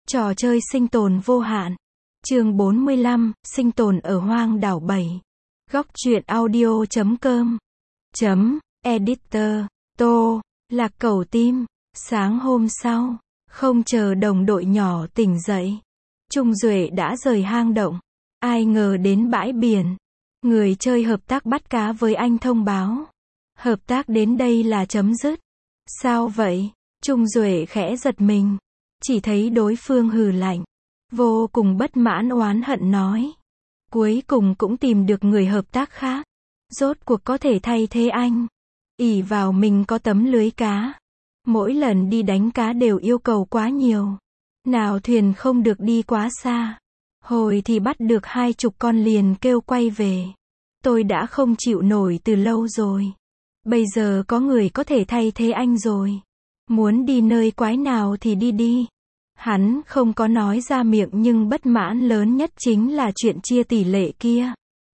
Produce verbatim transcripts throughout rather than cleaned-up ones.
Trò chơi sinh tồn vô hạn. Chương bốn mươi lăm, sinh tồn ở hoang đảo bảy. Góc truyện audio chấm com. Chấm, editor, Tô, Lạc Cẩu Tim. Sáng hôm sau, không chờ đồng đội nhỏ tỉnh dậy, Trung Duệ đã rời hang động. Ai ngờ đến bãi biển, người chơi hợp tác bắt cá với anh thông báo. Hợp tác đến đây là chấm dứt. Sao vậy? Trung Duệ khẽ giật mình. Chỉ thấy đối phương hừ lạnh, vô cùng bất mãn oán hận nói. Cuối cùng cũng tìm được người hợp tác khác. Rốt cuộc có thể thay thế anh. Ỷ vào mình có tấm lưới cá. Mỗi lần đi đánh cá đều yêu cầu quá nhiều. Nào thuyền không được đi quá xa. Hồi thì bắt được hai chục con liền kêu quay về. Tôi đã không chịu nổi từ lâu rồi. Bây giờ có người có thể thay thế anh rồi. Muốn đi nơi quái nào thì đi đi. Hắn không có nói ra miệng nhưng bất mãn lớn nhất chính là chuyện chia tỷ lệ kia.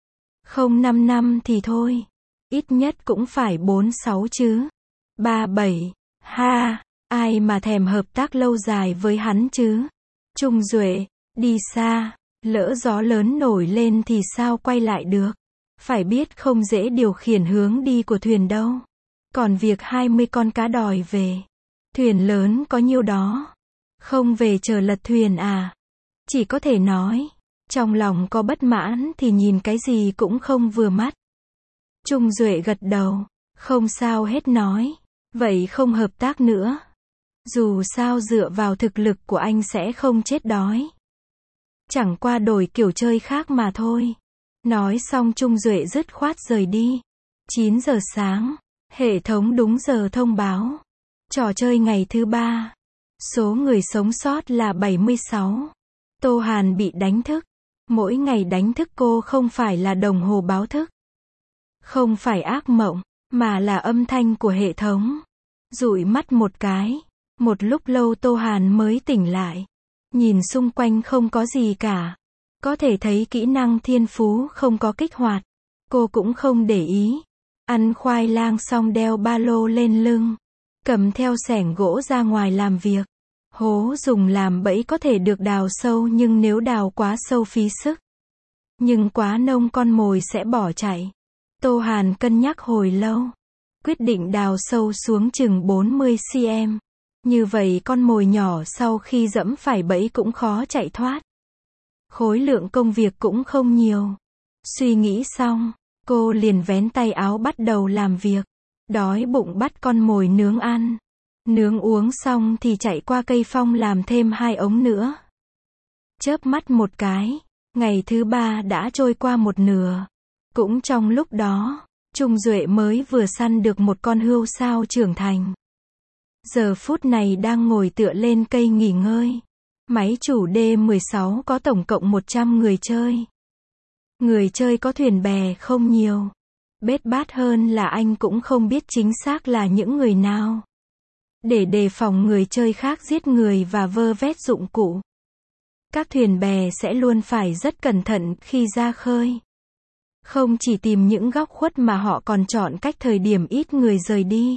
Không năm năm thì thôi. Ít nhất cũng phải bốn sáu chứ. Ba bảy. Ha, ai mà thèm hợp tác lâu dài với hắn chứ. Trung Duệ, đi xa, lỡ gió lớn nổi lên thì sao quay lại được. Phải biết không dễ điều khiển hướng đi của thuyền đâu. Còn việc hai mươi con cá đòi về. Thuyền lớn có nhiêu đó. Không về chờ lật thuyền à. Chỉ có thể nói, trong lòng có bất mãn thì nhìn cái gì cũng không vừa mắt. Trung Duệ gật đầu, không sao hết nói. Vậy không hợp tác nữa. Dù sao dựa vào thực lực của anh sẽ không chết đói. Chẳng qua đổi kiểu chơi khác mà thôi. Nói xong Trung Duệ dứt khoát rời đi. chín giờ sáng, hệ thống đúng giờ thông báo. Trò chơi ngày thứ ba. Số người sống sót là bảy mươi sáu. Tô Hàn bị đánh thức. Mỗi ngày đánh thức cô không phải là đồng hồ báo thức. Không phải ác mộng, mà là âm thanh của hệ thống. Dụi mắt một cái. Một lúc lâu Tô Hàn mới tỉnh lại. Nhìn xung quanh không có gì cả. Có thể thấy kỹ năng thiên phú không có kích hoạt. Cô cũng không để ý. Ăn khoai lang xong đeo ba lô lên lưng. Cầm theo xẻng gỗ ra ngoài làm việc. Hố dùng làm bẫy có thể được đào sâu nhưng nếu đào quá sâu phí sức. Nhưng quá nông con mồi sẽ bỏ chạy. Tô Hàn cân nhắc hồi lâu. Quyết định đào sâu xuống chừng bốn mươi xăng-ti-mét. Như vậy con mồi nhỏ sau khi dẫm phải bẫy cũng khó chạy thoát. Khối lượng công việc cũng không nhiều. Suy nghĩ xong, cô liền vén tay áo bắt đầu làm việc. Đói bụng bắt con mồi nướng ăn. Nướng uống xong thì chạy qua cây phong làm thêm hai ống nữa. Chớp mắt một cái, ngày thứ ba đã trôi qua một nửa. Cũng trong lúc đó, Trung Duệ mới vừa săn được một con hươu sao trưởng thành. Giờ phút này đang ngồi tựa lên cây nghỉ ngơi. Máy chủ D mười sáu có tổng cộng một trăm người chơi. Người chơi có thuyền bè không nhiều. Bết bát hơn là anh cũng không biết chính xác là những người nào. Để đề phòng người chơi khác giết người và vơ vét dụng cụ. Các thuyền bè sẽ luôn phải rất cẩn thận khi ra khơi. Không chỉ tìm những góc khuất mà họ còn chọn cách thời điểm ít người rời đi.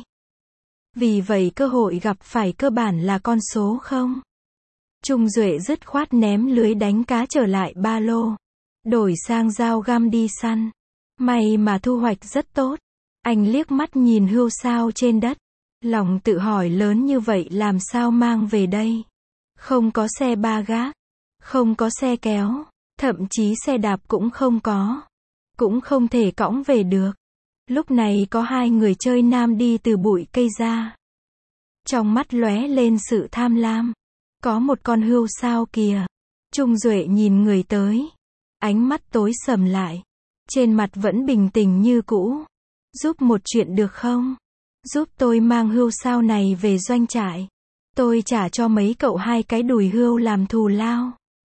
Vì vậy cơ hội gặp phải cơ bản là con số không. Trung Duệ dứt khoát ném lưới đánh cá trở lại ba lô. Đổi sang dao găm đi săn. May mà thu hoạch rất tốt. Anh liếc mắt nhìn hươu sao trên đất. Lòng tự hỏi lớn như vậy làm sao mang về đây. Không có xe ba gác. Không có xe kéo. Thậm chí xe đạp cũng không có. Cũng không thể cõng về được. Lúc này có hai người chơi nam đi từ bụi cây ra. Trong mắt lóe lên sự tham lam. Có một con hươu sao kìa. Trung Duệ nhìn người tới. Ánh mắt tối sầm lại. Trên mặt vẫn bình tĩnh như cũ. Giúp một chuyện được không? Giúp tôi mang hươu sao này về doanh trại. Tôi trả cho mấy cậu hai cái đùi hươu làm thù lao.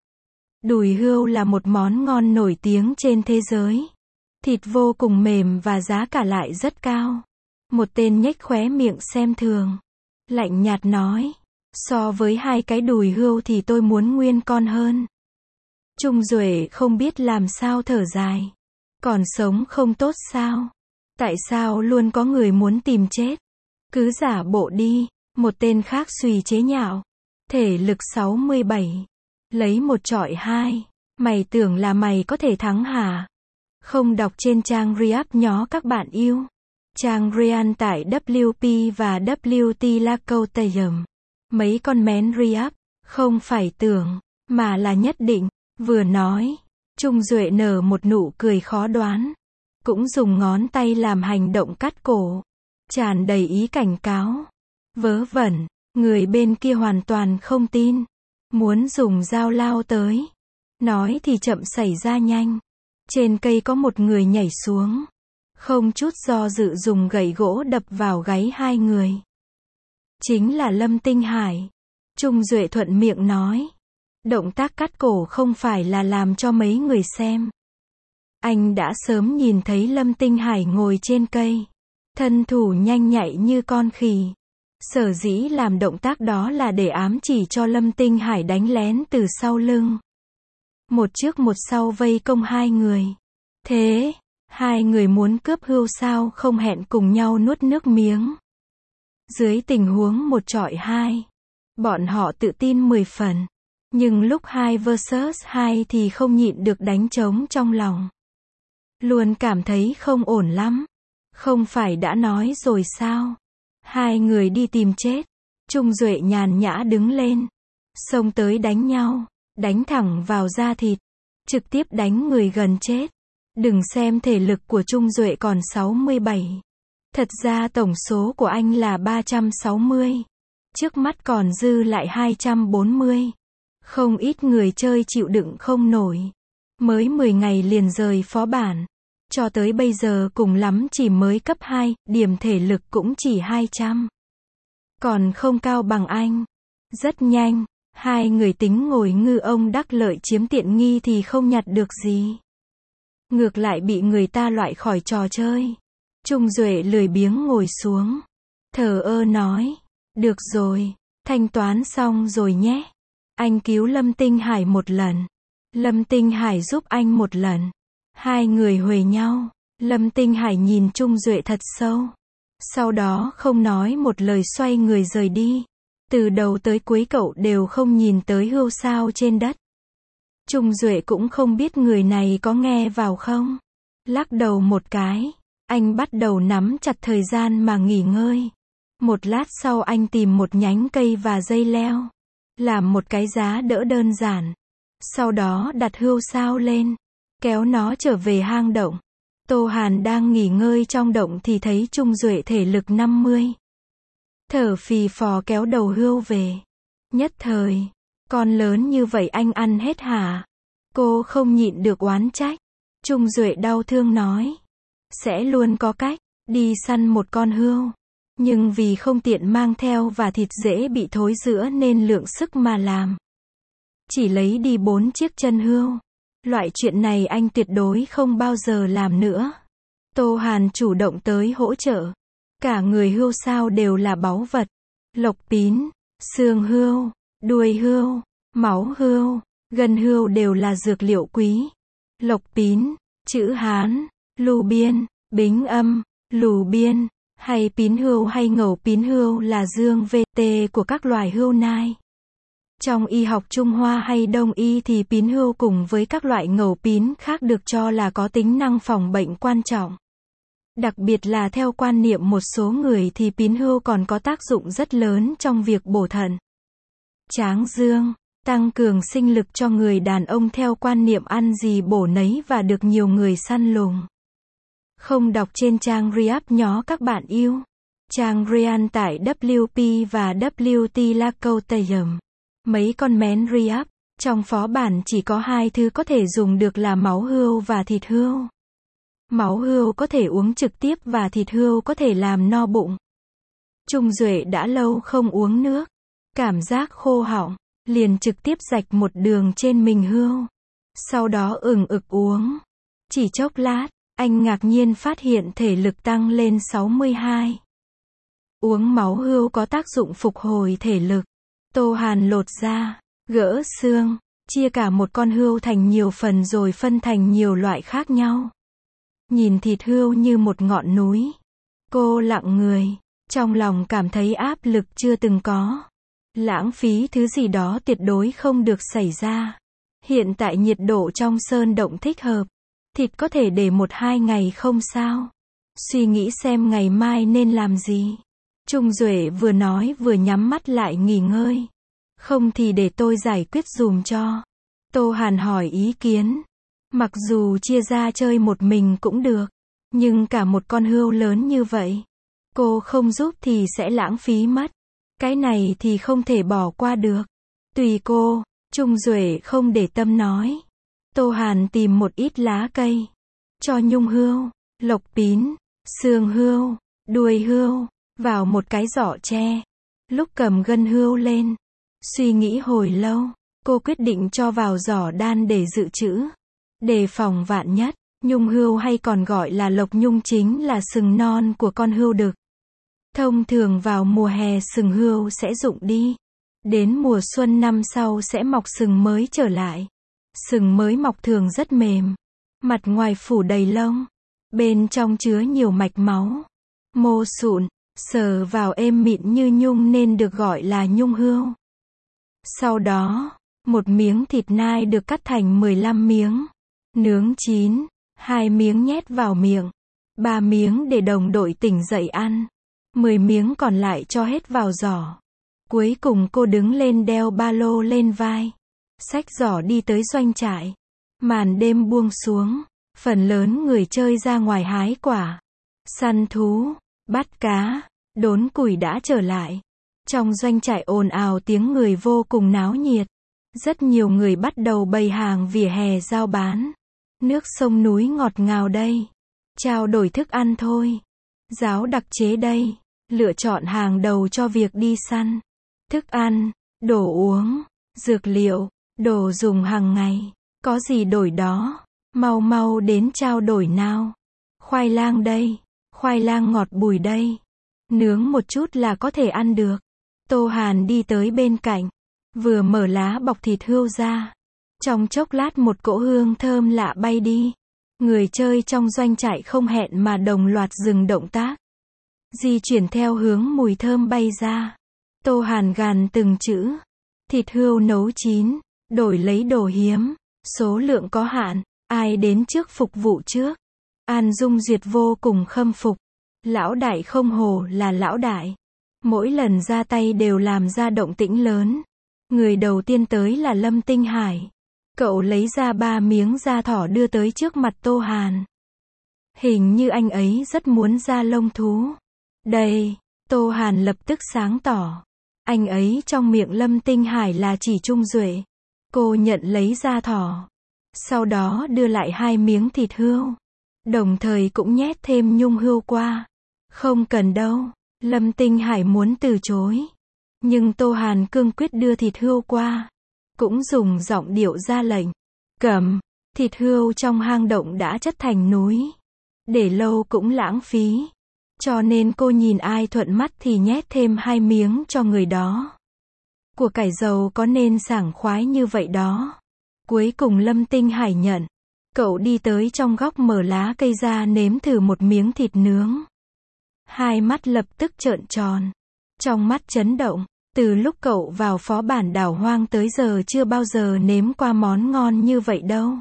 Đùi hươu là một món ngon nổi tiếng trên thế giới. Thịt vô cùng mềm và giá cả lại rất cao. Một tên nhếch khóe miệng xem thường. Lạnh nhạt nói. So với hai cái đùi hươu thì tôi muốn nguyên con hơn. Trung Duệ không biết làm sao thở dài. Còn sống không tốt sao? Tại sao luôn có người muốn tìm chết? Cứ giả bộ đi. Một tên khác suy chế nhạo. Thể lực sáu mươi bảy. Lấy một chọi hai. Mày tưởng là mày có thể thắng hả? Không đọc trên trang React nhó các bạn yêu. Trang Real tại W P và W T Lacouteum. Mấy con mén React, không phải tưởng, mà là nhất định. Vừa nói, Trung Duệ nở một nụ cười khó đoán. Cũng dùng ngón tay làm hành động cắt cổ. Tràn đầy ý cảnh cáo. Vớ vẩn, người bên kia hoàn toàn không tin. Muốn dùng dao lao tới. Nói thì chậm xảy ra nhanh. Trên cây có một người nhảy xuống. Không chút do dự dùng gậy gỗ đập vào gáy hai người. Chính là Lâm Tinh Hải. Trung Duệ thuận miệng nói. Động tác cắt cổ không phải là làm cho mấy người xem. Anh đã sớm nhìn thấy Lâm Tinh Hải ngồi trên cây. Thân thủ nhanh nhạy như con khỉ. Sở dĩ làm động tác đó là để ám chỉ cho Lâm Tinh Hải đánh lén từ sau lưng. Một trước một sau vây công hai người. Thế, hai người muốn cướp hươu sao không hẹn cùng nhau nuốt nước miếng. Dưới tình huống một chọi hai, bọn họ tự tin mười phần. Nhưng lúc hai versus hai thì không nhịn được đánh trống trong lòng. Luôn cảm thấy không ổn lắm. Không phải đã nói rồi sao? Hai người đi tìm chết. Trung Duệ nhàn nhã đứng lên. Xông tới đánh nhau. Đánh thẳng vào da thịt. Trực tiếp đánh người gần chết. Đừng xem thể lực của Trung Duệ còn sáu mươi bảy. Thật ra tổng số của anh là ba trăm sáu mươi. Trước mắt còn dư lại hai trăm bốn mươi. Không ít người chơi chịu đựng không nổi. Mới mười ngày liền rời phó bản. Cho tới bây giờ cùng lắm chỉ mới cấp hai, điểm thể lực cũng chỉ hai trăm. Còn không cao bằng anh. Rất nhanh, hai người tính ngồi ngư ông đắc lợi chiếm tiện nghi thì không nhặt được gì. Ngược lại bị người ta loại khỏi trò chơi. Trung Duệ lười biếng ngồi xuống. Thờ ơ nói. Được rồi, thanh toán xong rồi nhé. Anh cứu Lâm Tinh Hải một lần. Lâm Tinh Hải giúp anh một lần. Hai người huề nhau. Lâm Tinh Hải nhìn Trung Duệ thật sâu. Sau đó không nói một lời xoay người rời đi. Từ đầu tới cuối cậu đều không nhìn tới hươu sao trên đất. Trung Duệ cũng không biết người này có nghe vào không. Lắc đầu một cái. Anh bắt đầu nắm chặt thời gian mà nghỉ ngơi. Một lát sau anh tìm một nhánh cây và dây leo. Làm một cái giá đỡ đơn giản. Sau đó đặt hươu sao lên. Kéo nó trở về hang động. Tô Hàn đang nghỉ ngơi trong động thì thấy Trung Duệ thể lực năm mươi. Thở phì phò kéo đầu hươu về. Nhất thời. Con lớn như vậy anh ăn hết hả? Cô không nhịn được oán trách. Trung Duệ đau thương nói. Sẽ luôn có cách. Đi săn một con hươu. Nhưng vì không tiện mang theo và thịt dễ bị thối rữa nên lượng sức mà làm. Chỉ lấy đi bốn chiếc chân hươu. Loại chuyện này anh tuyệt đối không bao giờ làm nữa. Tô Hàn chủ động tới hỗ trợ. Cả người hươu sao đều là báu vật. Lộc pín, xương hươu, đuôi hươu, máu hươu, gân hươu đều là dược liệu quý. Lộc pín, chữ Hán, lù biên, bính âm, lù biên, hay pín hươu hay ngầu pín hươu là dương vê tê của các loài hươu nai. Trong y học Trung Hoa hay Đông y thì pín hươu cùng với các loại ngầu pín khác được cho là có tính năng phòng bệnh quan trọng. Đặc biệt là theo quan niệm một số người thì pín hươu còn có tác dụng rất lớn trong việc bổ thận, tráng dương, tăng cường sinh lực cho người đàn ông theo quan niệm ăn gì bổ nấy và được nhiều người săn lùng. Không đọc trên trang React nhó các bạn yêu. Trang Real tại W P và W T Lacouteum. Mấy con mén React, trong phó bản chỉ có hai thứ có thể dùng được là máu hươu và thịt hươu. Máu hươu có thể uống trực tiếp và thịt hươu có thể làm no bụng. Trung Duệ đã lâu không uống nước. Cảm giác khô họng, liền trực tiếp rạch một đường trên mình hươu. Sau đó ừng ực uống. Chỉ chốc lát, anh ngạc nhiên phát hiện thể lực tăng lên sáu mươi hai. Uống máu hươu có tác dụng phục hồi thể lực. Tô Hàn lột da, gỡ xương, chia cả một con hươu thành nhiều phần rồi phân thành nhiều loại khác nhau. Nhìn thịt hươu như một ngọn núi. Cô lặng người, trong lòng cảm thấy áp lực chưa từng có. Lãng phí thứ gì đó tuyệt đối không được xảy ra. Hiện tại nhiệt độ trong sơn động thích hợp. Thịt có thể để một hai ngày không sao. Suy nghĩ xem ngày mai nên làm gì. Trung Duệ vừa nói vừa nhắm mắt lại nghỉ ngơi. Không thì để tôi giải quyết dùm cho. Tô Hàn hỏi ý kiến. Mặc dù chia ra chơi một mình cũng được. Nhưng cả một con hươu lớn như vậy. Cô không giúp thì sẽ lãng phí mất. Cái này thì không thể bỏ qua được. Tùy cô, Trung Duệ không để tâm nói. Tô Hàn tìm một ít lá cây. Cho nhung hươu, lộc pín, xương hươu, đuôi hươu, vào một cái giỏ tre. Lúc cầm gân hươu lên. Suy nghĩ hồi lâu, cô quyết định cho vào giỏ đan để dự trữ. Đề phòng vạn nhất, nhung hươu hay còn gọi là lộc nhung chính là sừng non của con hươu đực. Thông thường vào mùa hè sừng hươu sẽ rụng đi. Đến mùa xuân năm sau sẽ mọc sừng mới trở lại. Sừng mới mọc thường rất mềm. Mặt ngoài phủ đầy lông. Bên trong chứa nhiều mạch máu. Mô sụn, sờ vào êm mịn như nhung nên được gọi là nhung hươu. Sau đó, một miếng thịt nai được cắt thành mười lăm miếng. Nướng chín, hai miếng nhét vào miệng. Ba miếng để đồng đội tỉnh dậy ăn. Mười miếng còn lại cho hết vào giỏ. Cuối cùng cô đứng lên đeo ba lô lên vai. Xách giỏ đi tới doanh trại. Màn đêm buông xuống. Phần lớn người chơi ra ngoài hái quả. Săn thú, bắt cá, đốn củi đã trở lại. Trong doanh trại ồn ào tiếng người vô cùng náo nhiệt. Rất nhiều người bắt đầu bày hàng vỉa hè giao bán. Nước sông núi ngọt ngào đây. Trao đổi thức ăn thôi. Giáo đặc chế đây. Lựa chọn hàng đầu cho việc đi săn. Thức ăn, đồ uống, dược liệu, đồ dùng hàng ngày. Có gì đổi đó. Mau mau đến trao đổi nào. Khoai lang đây. Khoai lang ngọt bùi đây. Nướng một chút là có thể ăn được. Tô Hàn đi tới bên cạnh. Vừa mở lá bọc thịt hươu ra. Trong chốc lát một cỗ hương thơm lạ bay đi. Người chơi trong doanh trại không hẹn mà đồng loạt dừng động tác. Di chuyển theo hướng mùi thơm bay ra. Tô Hàn gàn từng chữ. Thịt hươu nấu chín. Đổi lấy đồ hiếm. Số lượng có hạn. Ai đến trước phục vụ trước. An Dung Duyệt vô cùng khâm phục. Lão đại không hổ là lão đại. Mỗi lần ra tay đều làm ra động tĩnh lớn. Người đầu tiên tới là Lâm Tinh Hải. Cậu lấy ra ba miếng da thỏ đưa tới trước mặt Tô Hàn. Hình như anh ấy rất muốn da lông thú. Đây, Tô Hàn lập tức sáng tỏ. Anh ấy trong miệng Lâm Tinh Hải là chỉ Trung Duệ. Cô nhận lấy da thỏ. Sau đó đưa lại hai miếng thịt hươu. Đồng thời cũng nhét thêm nhung hươu qua. Không cần đâu. Lâm Tinh Hải muốn từ chối. Nhưng Tô Hàn cương quyết đưa thịt hươu qua. Cũng dùng giọng điệu ra lệnh. Cầm. Thịt hươu trong hang động đã chất thành núi. Để lâu cũng lãng phí. Cho nên cô nhìn ai thuận mắt thì nhét thêm hai miếng cho người đó. Của cải giàu có nên sảng khoái như vậy đó. Cuối cùng Lâm Tinh Hải nhận. Cậu đi tới trong góc mở lá cây ra nếm thử một miếng thịt nướng. Hai mắt lập tức trợn tròn. Trong mắt chấn động. Từ lúc cậu vào phó bản đảo hoang tới giờ chưa bao giờ nếm qua món ngon như vậy đâu.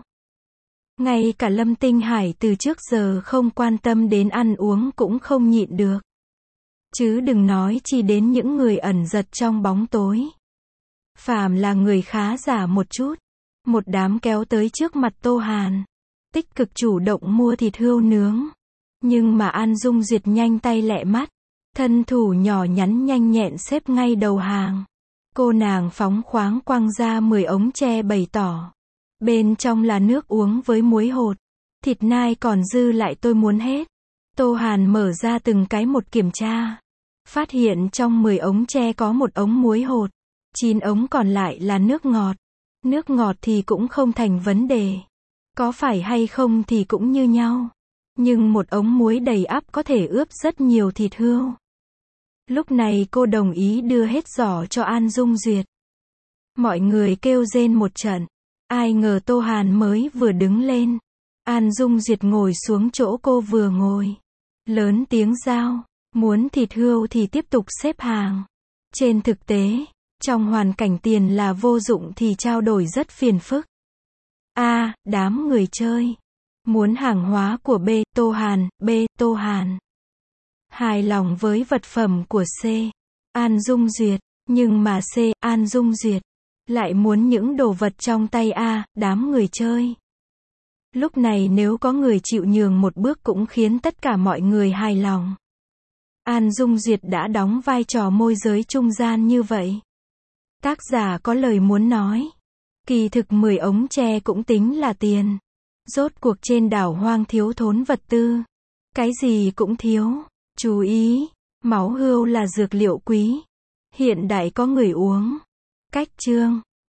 Ngay cả Lâm Tinh Hải từ trước giờ không quan tâm đến ăn uống cũng không nhịn được. Chứ đừng nói chi đến những người ẩn giật trong bóng tối. Phàm là người khá giả một chút. Một đám kéo tới trước mặt Tô Hàn. Tích cực chủ động mua thịt hươu nướng. Nhưng mà An Dung Duyệt nhanh tay lẹ mắt. Thân thủ nhỏ nhắn nhanh nhẹn xếp ngay đầu hàng. Cô nàng phóng khoáng quăng ra mười ống tre bày tỏ. Bên trong là nước uống với muối hột. Thịt nai còn dư lại tôi muốn hết. Tô Hàn mở ra từng cái một kiểm tra. Phát hiện trong mười ống tre có một ống muối hột. chín ống còn lại là nước ngọt. Nước ngọt thì cũng không thành vấn đề. Có phải hay không thì cũng như nhau. Nhưng một ống muối đầy ắp có thể ướp rất nhiều thịt hươu. Lúc này cô đồng ý đưa hết giỏ cho An Dung Duyệt. Mọi người kêu rên một trận. Ai ngờ Tô Hàn mới vừa đứng lên. An Dung Duyệt ngồi xuống chỗ cô vừa ngồi. Lớn tiếng giao. Muốn thịt hươu thì tiếp tục xếp hàng. Trên thực tế, Trong hoàn cảnh tiền là vô dụng thì trao đổi rất phiền phức. A. Đám người chơi. Muốn hàng hóa của B. Tô Hàn, B. Tô Hàn. Hài lòng với vật phẩm của C. An Dung Duyệt. Nhưng mà C. An Dung Duyệt lại muốn những đồ vật trong tay A. Đám người chơi. Lúc này nếu có người chịu nhường một bước cũng khiến tất cả mọi người hài lòng. An Dung Duyệt đã đóng vai trò môi giới trung gian như vậy. Tác giả có lời muốn nói. Kỳ thực mười ống tre cũng tính là tiền. Rốt cuộc trên đảo hoang thiếu thốn vật tư. Cái gì cũng thiếu. Chú ý, máu hươu là dược liệu quý. Hiện đại có người uống. Cách chương